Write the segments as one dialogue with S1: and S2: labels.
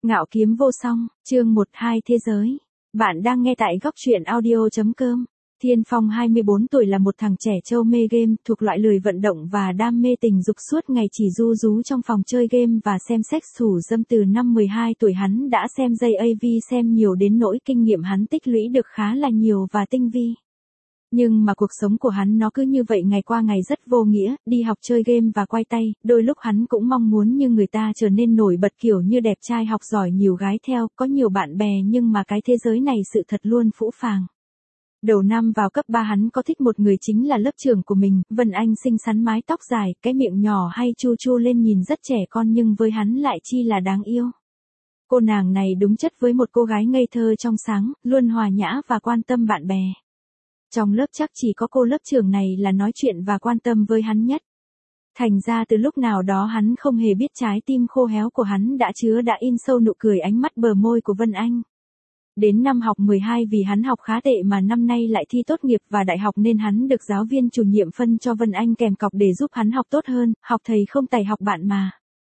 S1: Ngạo kiếm vô song, chương 12 thế giới. Bạn đang nghe tại góc truyện audio.com. Thiên Phong 24 tuổi là một thằng trẻ trâu mê game, thuộc loại lười vận động và đam mê tình dục, suốt ngày chỉ ru rú trong phòng chơi game và xem sex thủ dâm. Từ năm 12 tuổi hắn đã xem JAV, xem nhiều đến nỗi kinh nghiệm hắn tích lũy được khá là nhiều và tinh vi. Nhưng mà cuộc sống của hắn nó cứ như vậy ngày qua ngày rất vô nghĩa, đi học chơi game và quay tay, đôi lúc hắn cũng mong muốn như người ta trở nên nổi bật, kiểu như đẹp trai, học giỏi, nhiều gái theo, có nhiều bạn bè, nhưng mà cái thế giới này sự thật luôn phũ phàng. Đầu năm vào cấp 3 hắn có thích một người, chính là lớp trưởng của mình, Vân Anh, xinh xắn, mái tóc dài, cái miệng nhỏ hay chu chu lên nhìn rất trẻ con nhưng với hắn lại chi là đáng yêu. Cô nàng này đúng chất với một cô gái ngây thơ trong sáng, luôn hòa nhã và quan tâm bạn bè. Trong lớp chắc chỉ có cô lớp trưởng này là nói chuyện và quan tâm với hắn nhất. Thành ra từ lúc nào đó hắn không hề biết trái tim khô héo của hắn đã in sâu nụ cười, ánh mắt, bờ môi của Vân Anh. Đến năm học 12, vì hắn học khá tệ mà năm nay lại thi tốt nghiệp và đại học nên hắn được giáo viên chủ nhiệm phân cho Vân Anh kèm cọc để giúp hắn học tốt hơn, học thầy không tày học bạn mà.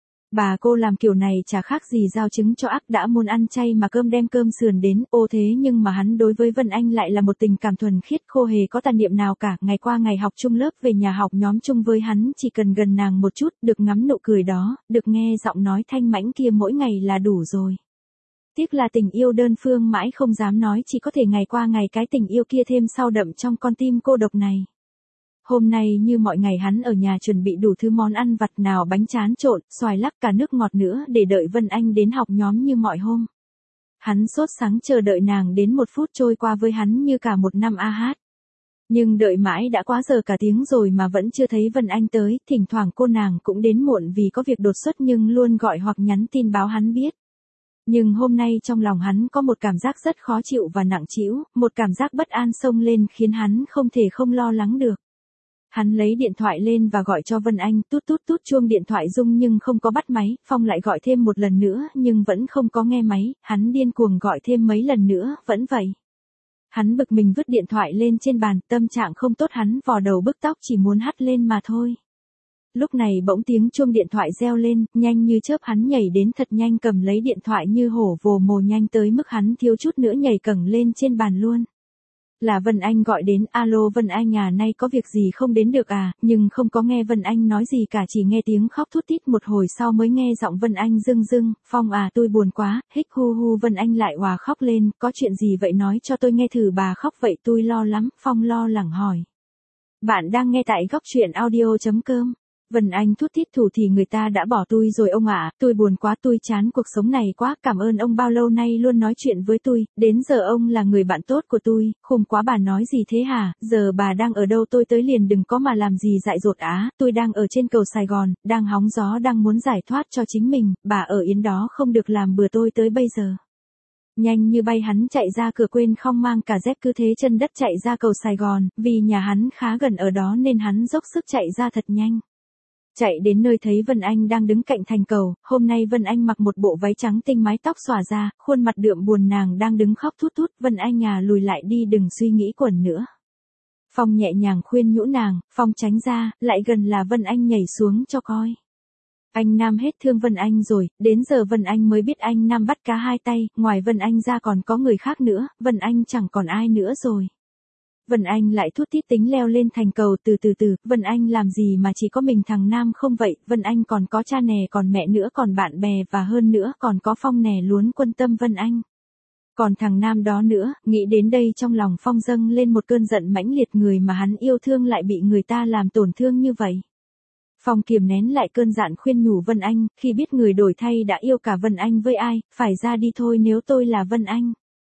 S1: Bà cô làm kiểu này chả khác gì giao trứng cho ác, đã muốn ăn chay mà cơm đem cơm sườn đến, thế nhưng mà hắn đối với Vân Anh lại là một tình cảm thuần khiết, khô hề có tà niệm nào cả, ngày qua ngày học chung lớp, về nhà học nhóm chung với hắn, chỉ cần gần nàng một chút, được ngắm nụ cười đó, được nghe giọng nói thanh mãnh kia mỗi ngày là đủ rồi. Tiếc là tình yêu đơn phương mãi không dám nói, chỉ có thể ngày qua ngày cái tình yêu kia thêm sâu đậm trong con tim cô độc này. Hôm nay như mọi ngày hắn ở nhà chuẩn bị đủ thứ món ăn vặt, nào bánh tráng trộn, xoài lắc, cả nước ngọt nữa, để đợi Vân Anh đến học nhóm như mọi hôm. Hắn sốt sắng chờ đợi nàng đến, 1 phút trôi qua với hắn như cả một năm AH. Nhưng đợi mãi đã quá giờ cả tiếng rồi mà vẫn chưa thấy Vân Anh tới, thỉnh thoảng cô nàng cũng đến muộn vì có việc đột xuất nhưng luôn gọi hoặc nhắn tin báo hắn biết. Nhưng hôm nay trong lòng hắn có một cảm giác rất khó chịu và nặng trĩu, một cảm giác bất an xông lên khiến hắn không thể không lo lắng được. Hắn lấy điện thoại lên và gọi cho Vân Anh, tút tút tút, chuông điện thoại rung nhưng không có bắt máy, Phong lại gọi thêm một lần nữa nhưng vẫn không có nghe máy, hắn điên cuồng gọi thêm mấy lần nữa, vẫn vậy. Hắn bực mình vứt điện thoại lên trên bàn, tâm trạng không tốt, hắn vò đầu bứt tóc, chỉ muốn hắt lên mà thôi. Lúc này bỗng tiếng chuông điện thoại reo lên, nhanh như chớp hắn nhảy đến thật nhanh, cầm lấy điện thoại như hổ vồ mồi, nhanh tới mức hắn thiếu chút nữa nhảy cẳng lên trên bàn luôn. Là Vân Anh gọi đến. Alo Vân Anh à, nay có việc gì không đến được à, nhưng không có nghe Vân Anh nói gì cả, chỉ nghe tiếng khóc thút thít, một hồi sau mới nghe giọng Vân Anh rưng rưng, Phong à, tôi buồn quá, hích hu hu. Vân Anh lại òa khóc lên, có chuyện gì vậy nói cho tôi nghe thử. Bà khóc vậy tôi lo lắm. Phong lo lắng hỏi. Bạn đang nghe tại góc truyện audio.com. Vân Anh thút thít, thủ thì người ta đã bỏ tôi rồi ông ạ, tôi buồn quá, tôi chán cuộc sống này quá, cảm ơn ông bao lâu nay luôn nói chuyện với tôi, đến giờ ông là người bạn tốt của tôi, khùng quá. Bà nói gì thế hả, giờ bà đang ở đâu, tôi tới liền, đừng có mà làm gì dại dột á, tôi đang ở trên cầu Sài Gòn, đang hóng gió, đang muốn giải thoát cho chính mình, bà ở Yến đó không được làm bừa tôi tới bây giờ. Nhanh như bay hắn chạy ra cửa, quên không mang cả dép, cứ thế chân đất chạy ra cầu Sài Gòn, vì nhà hắn khá gần ở đó nên hắn dốc sức chạy ra thật nhanh. Chạy đến nơi thấy Vân Anh đang đứng cạnh thành cầu, hôm nay Vân Anh mặc một bộ váy trắng tinh, mái tóc xõa ra, khuôn mặt đượm buồn, nàng đang đứng khóc thút thút. Vân Anh à, lùi lại đi, đừng suy nghĩ quẩn nữa. Phong nhẹ nhàng khuyên nhủ nàng, Phong tránh ra, lại gần là Vân Anh nhảy xuống cho coi. Anh Nam hết thương Vân Anh rồi, đến giờ Vân Anh mới biết anh Nam bắt cá hai tay, ngoài Vân Anh ra còn có người khác nữa, Vân Anh chẳng còn ai nữa rồi. Vân Anh lại thút thít tính leo lên thành cầu, từ từ, Vân Anh làm gì mà chỉ có mình thằng Nam không vậy, Vân Anh còn có cha nè, còn mẹ nữa, còn bạn bè và hơn nữa còn có Phong nè, luôn quan tâm Vân Anh. Còn thằng Nam đó nữa, nghĩ đến đây trong lòng Phong dâng lên một cơn giận mãnh liệt, người mà hắn yêu thương lại bị người ta làm tổn thương như vậy. Phong kiềm nén lại cơn giận khuyên nhủ Vân Anh, khi biết người đổi thay đã yêu cả Vân Anh với ai, phải ra đi thôi, nếu tôi là Vân Anh.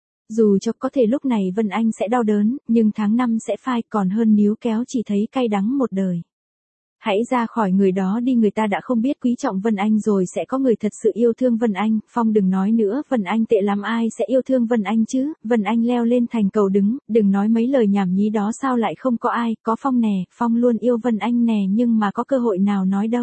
S1: Dù cho có thể lúc này Vân Anh sẽ đau đớn, nhưng tháng năm sẽ phai, còn hơn níu kéo chỉ thấy cay đắng một đời. Hãy ra khỏi người đó đi, người ta đã không biết quý trọng Vân Anh rồi, sẽ có người thật sự yêu thương Vân Anh. Phong đừng nói nữa, Vân Anh tệ lắm, ai sẽ yêu thương Vân Anh chứ. Vân Anh leo lên thành cầu đứng, đừng nói mấy lời nhảm nhí đó, sao lại không có ai, có Phong nè, Phong luôn yêu Vân Anh nè, nhưng mà có cơ hội nào nói đâu.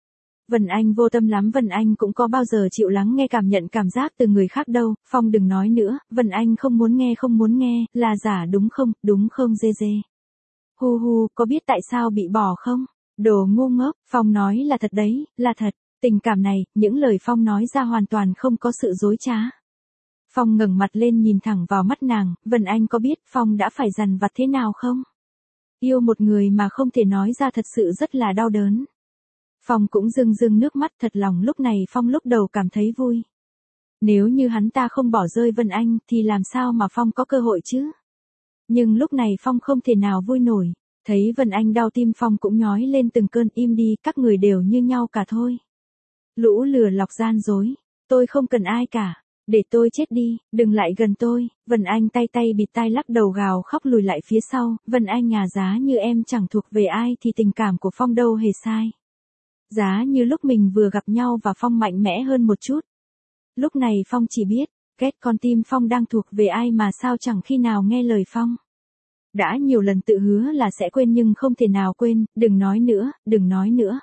S1: Vân Anh vô tâm lắm, Vân Anh cũng có bao giờ chịu lắng nghe cảm nhận cảm giác từ người khác đâu. Phong đừng nói nữa, Vân Anh không muốn nghe, là giả đúng không dê dê. Hu hu, có biết tại sao bị bỏ không? Đồ ngu ngốc, Phong nói là thật đấy, là thật. Tình cảm này, những lời Phong nói ra hoàn toàn không có sự dối trá. Phong ngẩng mặt lên nhìn thẳng vào mắt nàng, Vân Anh có biết Phong đã phải dằn vặt thế nào không? Yêu một người mà không thể nói ra thật sự rất là đau đớn. Phong cũng rưng rưng nước mắt, thật lòng lúc này Phong lúc đầu cảm thấy vui. Nếu như hắn ta không bỏ rơi Vân Anh thì làm sao mà Phong có cơ hội chứ? Nhưng lúc này Phong không thể nào vui nổi. Thấy Vân Anh đau tim Phong cũng nhói lên từng cơn, im đi, các người đều như nhau cả thôi. Lũ lừa lọc gian dối. Tôi không cần ai cả. Để tôi chết đi, đừng lại gần tôi. Vân Anh tay tay bịt tai lắc đầu gào khóc lùi lại phía sau. Vân Anh à, giá như em chẳng thuộc về ai thì tình cảm của Phong đâu hề sai. Giá như lúc mình vừa gặp nhau và Phong mạnh mẽ hơn một chút. Lúc này Phong chỉ biết, ghét con tim Phong đang thuộc về ai mà sao chẳng khi nào nghe lời Phong. Đã nhiều lần tự hứa là sẽ quên nhưng không thể nào quên, đừng nói nữa, đừng nói nữa.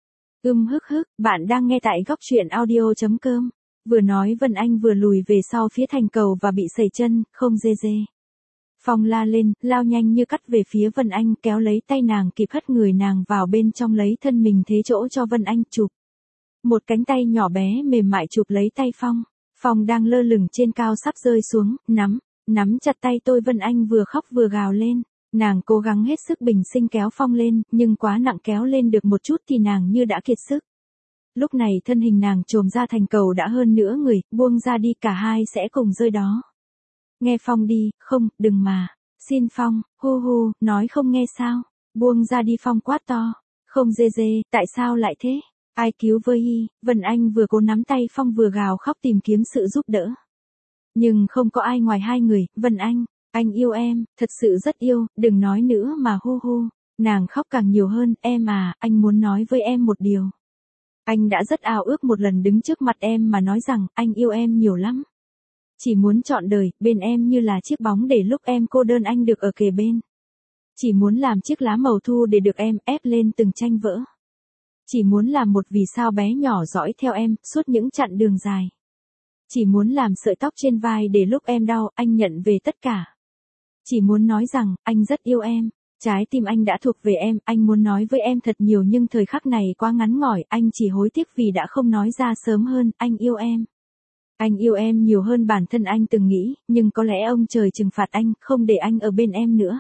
S1: Hức hức, bạn đang nghe tại góc truyện audio.com. Vừa nói Vân Anh vừa lùi về sau phía thành cầu và bị sẩy chân, không dê dê. Phong la lên, lao nhanh như cắt về phía Vân Anh, kéo lấy tay nàng kịp hất người nàng vào bên trong, lấy thân mình thế chỗ cho Vân Anh chụp. Một cánh tay nhỏ bé mềm mại chụp lấy tay Phong. Phong đang lơ lửng trên cao sắp rơi xuống, nắm chặt tay tôi. Vân Anh vừa khóc vừa gào lên. Nàng cố gắng hết sức bình sinh kéo Phong lên, nhưng quá nặng, kéo lên được một chút thì nàng như đã kiệt sức. Lúc này thân hình nàng chồm ra thành cầu đã hơn nửa người, buông ra đi, cả hai sẽ cùng rơi đó. Nghe Phong đi, không, đừng mà. Xin Phong, hu hu, nói không nghe sao. Buông ra đi, Phong quát to. Không dê dê, tại sao lại thế? Ai cứu với y? Vân Anh vừa cố nắm tay Phong vừa gào khóc tìm kiếm sự giúp đỡ. Nhưng không có ai ngoài hai người. Vân anh yêu em, thật sự rất yêu, đừng nói nữa mà, hu hu. Nàng khóc càng nhiều hơn. Em à, anh muốn nói với em một điều. Anh đã rất ao ước một lần đứng trước mặt em mà nói rằng anh yêu em nhiều lắm. Chỉ muốn trọn đời bên em như là chiếc bóng để lúc em cô đơn anh được ở kề bên. Chỉ muốn làm chiếc lá màu thu để được em ép lên từng tranh vỡ. Chỉ muốn làm một vì sao bé nhỏ dõi theo em suốt những chặng đường dài. Chỉ muốn làm sợi tóc trên vai để lúc em đau anh nhận về tất cả. Chỉ muốn nói rằng anh rất yêu em. Trái tim anh đã thuộc về em, anh muốn nói với em thật nhiều nhưng thời khắc này quá ngắn ngủi, anh chỉ hối tiếc vì đã không nói ra sớm hơn, anh yêu em. Anh yêu em nhiều hơn bản thân anh từng nghĩ, nhưng có lẽ ông trời trừng phạt anh, không để anh ở bên em nữa.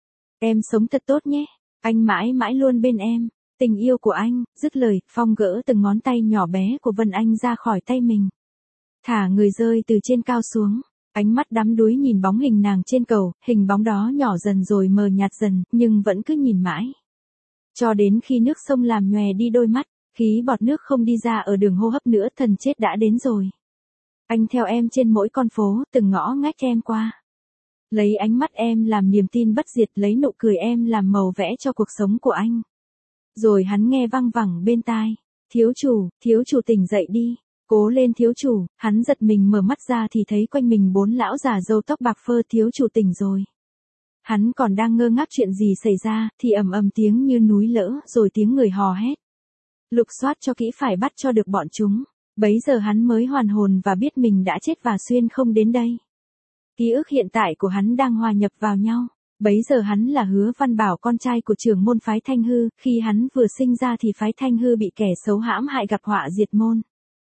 S1: Em sống thật tốt nhé, anh mãi mãi luôn bên em, tình yêu của anh. Dứt lời, Phong gỡ từng ngón tay nhỏ bé của Vân Anh ra khỏi tay mình. Thả người rơi từ trên cao xuống. Ánh mắt đắm đuối nhìn bóng hình nàng trên cầu, hình bóng đó nhỏ dần rồi mờ nhạt dần, nhưng vẫn cứ nhìn mãi. Cho đến khi nước sông làm nhòe đi đôi mắt, khí bọt nước không đi ra ở đường hô hấp nữa, thần chết đã đến rồi. Anh theo em trên mỗi con phố, từng ngõ ngách em qua. Lấy ánh mắt em làm niềm tin bất diệt, lấy nụ cười em làm màu vẽ cho cuộc sống của anh. Rồi hắn nghe văng vẳng bên tai. Thiếu chủ tỉnh dậy đi. Cố lên thiếu chủ. Hắn giật mình mở mắt ra thì thấy quanh mình 4 lão già râu tóc bạc phơ. Thiếu chủ tỉnh rồi. Hắn còn đang ngơ ngác chuyện gì xảy ra thì ầm ầm tiếng như núi lỡ, rồi tiếng người hò hét. Lục soát cho kỹ, phải bắt cho được bọn chúng. Bấy giờ hắn mới hoàn hồn và biết mình đã chết và xuyên không đến đây. Ký ức hiện tại của hắn đang hòa nhập vào nhau. Bấy giờ hắn là Hứa Văn Bảo, con trai của trưởng môn phái Thanh Hư. Khi hắn vừa sinh ra thì phái Thanh Hư bị kẻ xấu hãm hại, gặp họa diệt môn.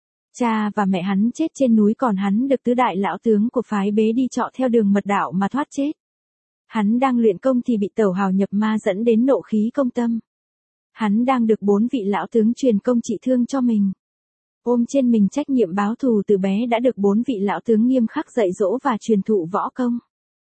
S1: Cha và mẹ hắn chết trên núi, còn hắn được tứ đại lão tướng của phái bế đi trọ theo đường mật đạo mà thoát chết. Hắn đang luyện công thì bị tẩu hào nhập ma dẫn đến nộ khí công tâm. Hắn đang được 4 vị lão tướng truyền công trị thương cho mình. Ôm trên mình trách nhiệm báo thù, từ bé đã được 4 vị lão tướng nghiêm khắc dạy dỗ và truyền thụ võ công.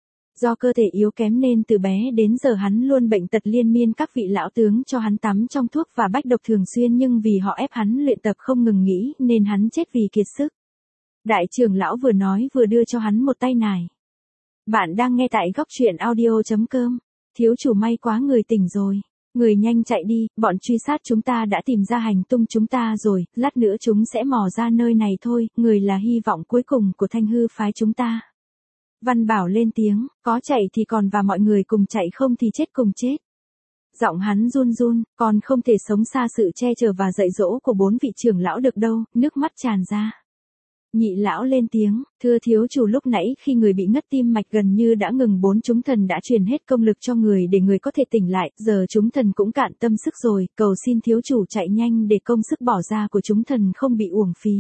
S1: Do cơ thể yếu kém nên từ bé đến giờ hắn luôn bệnh tật liên miên, các vị lão tướng cho hắn tắm trong thuốc và bách độc thường xuyên, nhưng vì họ ép hắn luyện tập không ngừng nghỉ nên hắn chết vì kiệt sức. Đại trưởng lão vừa nói vừa đưa cho hắn một tay nải. Bạn đang nghe tại góc truyện audio.com. Thiếu chủ may quá, người tỉnh rồi. Người nhanh chạy đi, bọn truy sát chúng ta đã tìm ra hành tung chúng ta rồi, lát nữa chúng sẽ mò ra nơi này thôi, người là hy vọng cuối cùng của Thanh Hư phái chúng ta. Văn Bảo lên tiếng, có chạy thì còn và mọi người cùng chạy, không thì chết cùng chết. Giọng hắn run run, còn không thể sống xa sự che chở và dạy dỗ của 4 vị trưởng lão được đâu, nước mắt tràn ra. Nhị lão lên tiếng, thưa thiếu chủ, lúc nãy khi người bị ngất tim mạch gần như đã ngừng, chúng thần đã truyền hết công lực cho người để người có thể tỉnh lại, giờ chúng thần cũng cạn tâm sức rồi, cầu xin thiếu chủ chạy nhanh để công sức bỏ ra của chúng thần không bị uổng phí.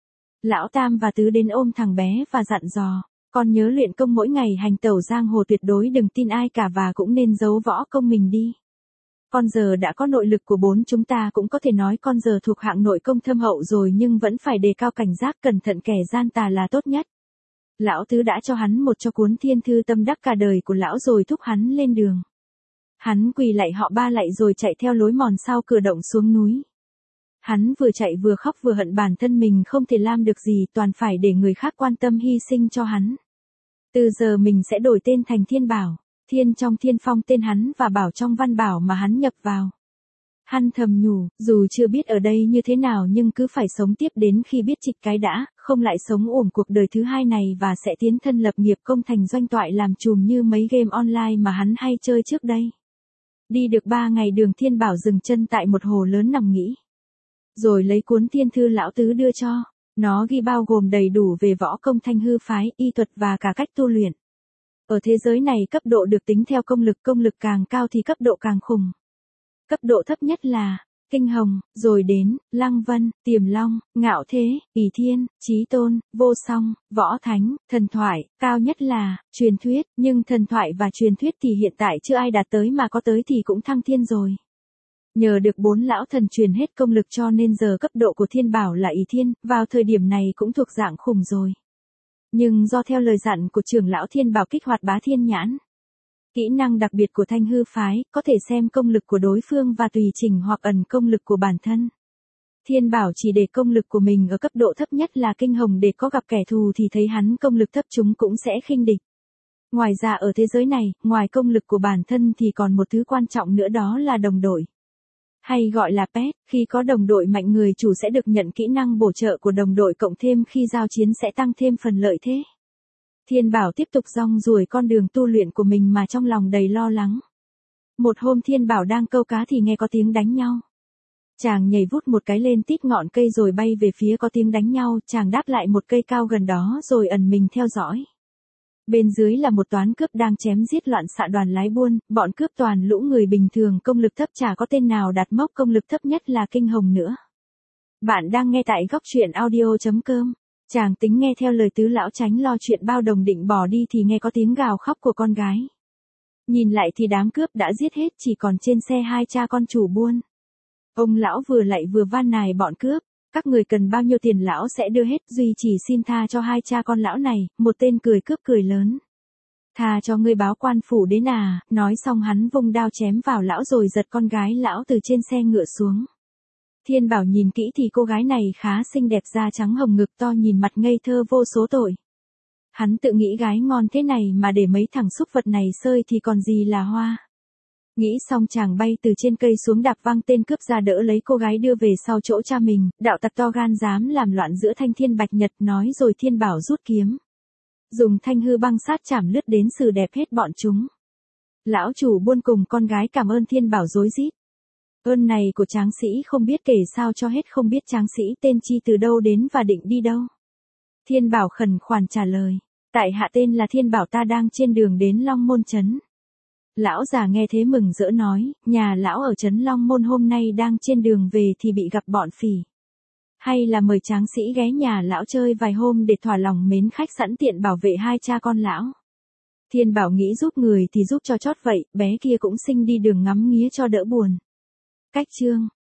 S1: Lão Tam và Tứ đến ôm thằng bé và dặn dò, con nhớ luyện công mỗi ngày, hành tẩu giang hồ tuyệt đối đừng tin ai cả và cũng nên giấu võ công mình đi. Con giờ đã có nội lực của chúng ta, cũng có thể nói con giờ thuộc hạng nội công thâm hậu rồi, nhưng vẫn phải đề cao cảnh giác, cẩn thận kẻ gian tà là tốt nhất. Lão Tứ đã cho hắn một cuốn thiên thư tâm đắc cả đời của lão rồi thúc hắn lên đường. Hắn quỳ lạy họ ba lạy rồi chạy theo lối mòn sau cửa động xuống núi. Hắn vừa chạy vừa khóc vừa hận bản thân mình không thể làm được gì, toàn phải để người khác quan tâm hy sinh cho hắn. Từ giờ mình sẽ đổi tên thành Thiên Bảo. Thiên trong Thiên Phong tên hắn và Bảo trong Văn Bảo mà hắn nhập vào. Hắn thầm nhủ, dù chưa biết ở đây như thế nào nhưng cứ phải sống tiếp đến khi biết trịch cái đã, không lại sống uổng cuộc đời thứ hai này và sẽ tiến thân lập nghiệp công thành doanh toại làm trùm như mấy game online mà hắn hay chơi trước đây. Đi được 3 ngày đường, Thiên Bảo dừng chân tại một hồ lớn nằm nghỉ. Rồi lấy cuốn thiên thư lão Tứ đưa cho. Nó ghi bao gồm đầy đủ về võ công Thanh Hư phái, y thuật và cả cách tu luyện. Ở thế giới này cấp độ được tính theo công lực càng cao thì cấp độ càng khủng. Cấp độ thấp nhất là Kinh Hồng, rồi đến Lăng Vân, Tiềm Long, Ngạo Thế, Ỷ Thiên, Chí Tôn, Vô Song, Võ Thánh, Thần Thoại, cao nhất là Truyền Thuyết, nhưng Thần Thoại và Truyền Thuyết thì hiện tại chưa ai đạt tới, mà có tới thì cũng thăng thiên rồi. Nhờ được 4 lão thần truyền hết công lực cho nên giờ cấp độ của Thiên Bảo là Ỷ Thiên, vào thời điểm này cũng thuộc dạng khủng rồi. Nhưng do theo lời dặn của trưởng lão Thiên Bảo kích hoạt Bá Thiên Nhãn, kỹ năng đặc biệt của Thanh Hư phái, có thể xem công lực của đối phương và tùy chỉnh hoặc ẩn công lực của bản thân. Thiên Bảo chỉ để công lực của mình ở cấp độ thấp nhất là Kinh Hồng để có gặp kẻ thù thì thấy hắn công lực thấp chúng cũng sẽ khinh địch. Ngoài ra ở thế giới này, ngoài công lực của bản thân thì còn một thứ quan trọng nữa, đó là đồng đội. Hay gọi là pet, khi có đồng đội mạnh người chủ sẽ được nhận kỹ năng bổ trợ của đồng đội, cộng thêm khi giao chiến sẽ tăng thêm phần lợi thế. Thiên Bảo tiếp tục rong ruổi con đường tu luyện của mình mà trong lòng đầy lo lắng. Một hôm Thiên Bảo đang câu cá thì nghe có tiếng đánh nhau. Chàng nhảy vút một cái lên tít ngọn cây rồi bay về phía có tiếng đánh nhau, chàng đáp lại một cây cao gần đó rồi ẩn mình theo dõi. Bên dưới là một toán cướp đang chém giết loạn xạ đoàn lái buôn, bọn cướp toàn lũ người bình thường, công lực thấp, chả có tên nào đạt mốc công lực thấp nhất là Kinh Hồng nữa. Bạn đang nghe tại góc truyện audio.com. Chàng tính nghe theo lời Tứ lão tránh lo chuyện bao đồng, định bỏ đi thì nghe có tiếng gào khóc của con gái. Nhìn lại thì đám cướp đã giết hết, chỉ còn trên xe 2 cha con chủ buôn. Ông lão vừa lạy vừa van nài bọn cướp, các người cần bao nhiêu tiền lão sẽ đưa hết, duy chỉ xin tha cho 2 cha con lão này. Một tên cười cướp cười lớn. Tha cho ngươi báo quan phủ đến à? Nói xong hắn vung đao chém vào lão rồi giật con gái lão từ trên xe ngựa xuống. Thiên Bảo nhìn kỹ thì cô gái này khá xinh đẹp, da trắng hồng, ngực to, nhìn mặt ngây thơ vô số tội. Hắn tự nghĩ gái ngon thế này mà để mấy thằng xúc vật này sơi thì còn gì là hoa. Nghĩ xong chàng bay từ trên cây xuống, đạp văng tên cướp ra, đỡ lấy cô gái đưa về sau chỗ cha mình. Đạo tặc to gan dám làm loạn giữa thanh thiên bạch nhật, nói rồi Thiên Bảo rút kiếm, dùng Thanh Hư băng sát chảm lướt đến xử đẹp hết bọn chúng. Lão chủ buôn cùng con gái cảm ơn Thiên Bảo rối rít. Ơn này của tráng sĩ không biết kể sao cho hết, không biết tráng sĩ tên chi, từ đâu đến và định đi đâu. Thiên Bảo khẩn khoản trả lời, tại hạ tên là Thiên Bảo, ta đang trên đường đến Long Môn trấn. Lão già nghe thế mừng rỡ nói, nhà lão ở trấn Long Môn, hôm nay đang trên đường về thì bị gặp bọn phỉ. Hay là mời tráng sĩ ghé nhà lão chơi vài hôm để thỏa lòng mến khách, sẵn tiện bảo vệ 2 cha con lão. Thiên Bảo nghĩ giúp người thì giúp cho chót vậy, bé kia cũng xinh, đi đường ngắm nghía cho đỡ buồn. Cách chương